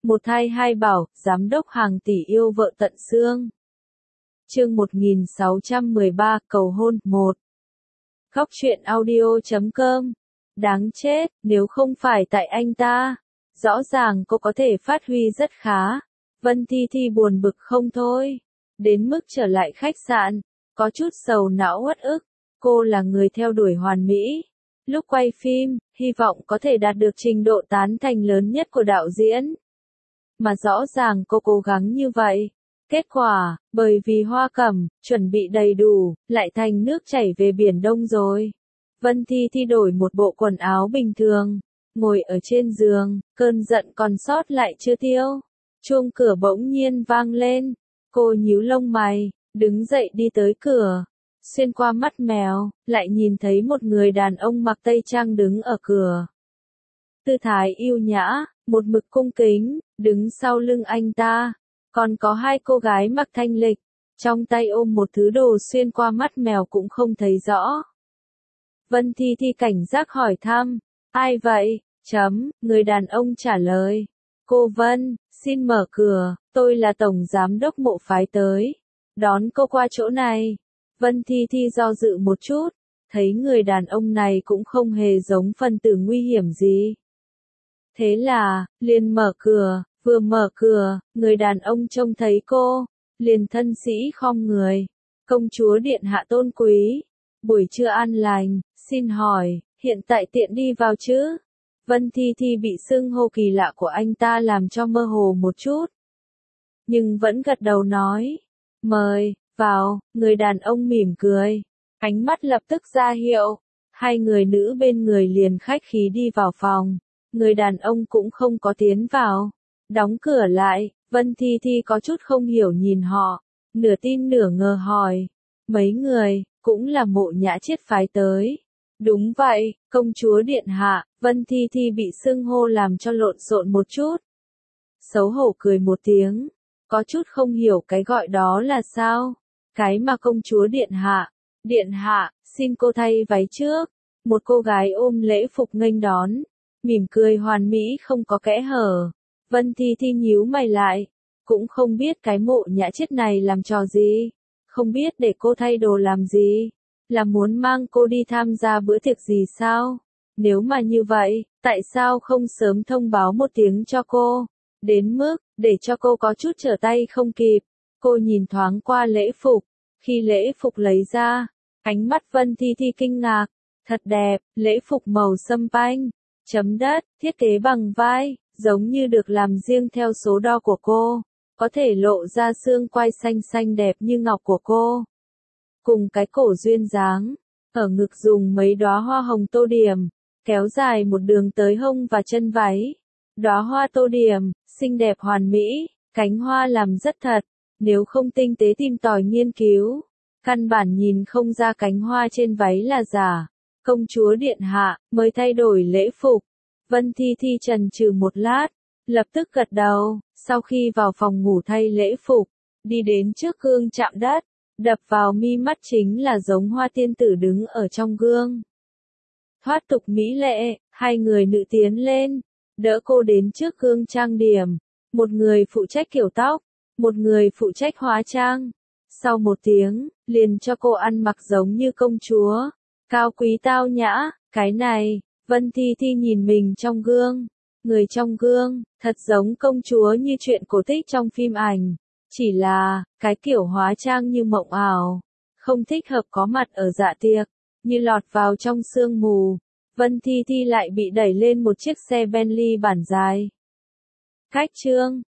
Một thai hai bảo, giám đốc hàng tỷ yêu vợ tận xương. Chương 1613, cầu hôn, 1. Góc truyện audio.com. Đáng chết, nếu không phải tại anh ta. Rõ ràng cô có thể phát huy rất khá. Vân Thi Thi buồn bực không thôi. Đến mức trở lại khách sạn, có chút sầu não uất ức. Cô là người theo đuổi hoàn mỹ. Lúc quay phim, hy vọng có thể đạt được trình độ tán thành lớn nhất của đạo diễn. Mà rõ ràng cô cố gắng như vậy. Kết quả, bởi vì Hoa Cẩm, chuẩn bị đầy đủ, lại thành nước chảy về Biển Đông rồi. Vân Thi Thi đổi một bộ quần áo bình thường, ngồi ở trên giường, cơn giận còn sót lại chưa tiêu. Chuông cửa bỗng nhiên vang lên, cô nhíu lông mày, đứng dậy đi tới cửa. Xuyên qua mắt mèo, lại nhìn thấy một người đàn ông mặc tây trang đứng ở cửa. Tư thái yêu nhã, một mực cung kính, đứng sau lưng anh ta. Còn có hai cô gái mặc thanh lịch, trong tay ôm một thứ đồ xuyên qua mắt mèo cũng không thấy rõ. Vân Thi Thi cảnh giác hỏi thăm, ai vậy? Người đàn ông trả lời. Cô Vân, xin mở cửa, tôi là tổng giám đốc Mộ phái tới. Đón cô qua chỗ này. Vân Thi Thi do dự một chút, thấy người đàn ông này cũng không hề giống phần tử nguy hiểm gì. Thế là, liền mở cửa, vừa mở cửa, người đàn ông trông thấy cô, liền thân sĩ khom người. Công chúa điện hạ tôn quý, buổi trưa an lành, xin hỏi, hiện tại tiện đi vào chứ? Vân Thi Thi bị xưng hô kỳ lạ của anh ta làm cho mơ hồ một chút. Nhưng vẫn gật đầu nói, mời, vào, người đàn ông mỉm cười. Ánh mắt lập tức ra hiệu, hai người nữ bên người liền khách khí đi vào phòng. Người đàn ông cũng không có tiến vào. Đóng cửa lại, Vân Thi Thi có chút không hiểu nhìn họ, nửa tin nửa ngờ hỏi. Mấy người, cũng là Mộ Nhã Chiết phái tới. Đúng vậy, công chúa điện hạ. Vân Thi Thi bị xưng hô làm cho lộn xộn một chút. Xấu hổ cười một tiếng, có chút không hiểu cái gọi đó là sao. Cái mà công chúa điện hạ. Điện hạ, xin cô thay váy trước. Một cô gái ôm lễ phục nghênh đón, mỉm cười hoàn mỹ không có kẽ hở. Vân Thi Thi nhíu mày lại, cũng không biết cái Mộ Nhã Chiết này làm trò gì, không biết để cô thay đồ làm gì, là muốn mang cô đi tham gia bữa tiệc gì sao? Nếu mà như vậy, tại sao không sớm thông báo một tiếng cho cô, đến mức, để cho cô có chút trở tay không kịp. Cô nhìn thoáng qua lễ phục, khi lễ phục lấy ra, ánh mắt Vân Thi Thi kinh ngạc, thật đẹp, lễ phục màu sâm panh, chấm đất, thiết kế bằng vai, giống như được làm riêng theo số đo của cô, có thể lộ ra xương quai xanh xanh đẹp như ngọc của cô. Cùng cái cổ duyên dáng, ở ngực dùng mấy đóa hoa hồng tô điểm, kéo dài một đường tới hông và chân váy. Đóa hoa tô điểm, xinh đẹp hoàn mỹ, cánh hoa làm rất thật, nếu không tinh tế tìm tòi nghiên cứu, căn bản nhìn không ra cánh hoa trên váy là giả. Công chúa điện hạ, mới thay đổi lễ phục. Vân Thi Thi chần chừ một lát, lập tức gật đầu, sau khi vào phòng ngủ thay lễ phục, đi đến trước gương chạm đất, đập vào mi mắt chính là giống hoa tiên tử đứng ở trong gương. Thoát tục mỹ lệ, hai người nữ tiến lên, đỡ cô đến trước gương trang điểm, một người phụ trách kiểu tóc, một người phụ trách hóa trang. Sau một tiếng, liền cho cô ăn mặc giống như công chúa, cao quý tao nhã. Cái này, Vân Thi Thi nhìn mình trong gương, người trong gương, thật giống công chúa như chuyện cổ tích trong phim ảnh, chỉ là, cái kiểu hóa trang như mộng ảo, không thích hợp có mặt ở dạ tiệc, như lọt vào trong sương mù. Vân Thi Thi lại bị đẩy lên một chiếc xe Bentley bản dài. Cách chương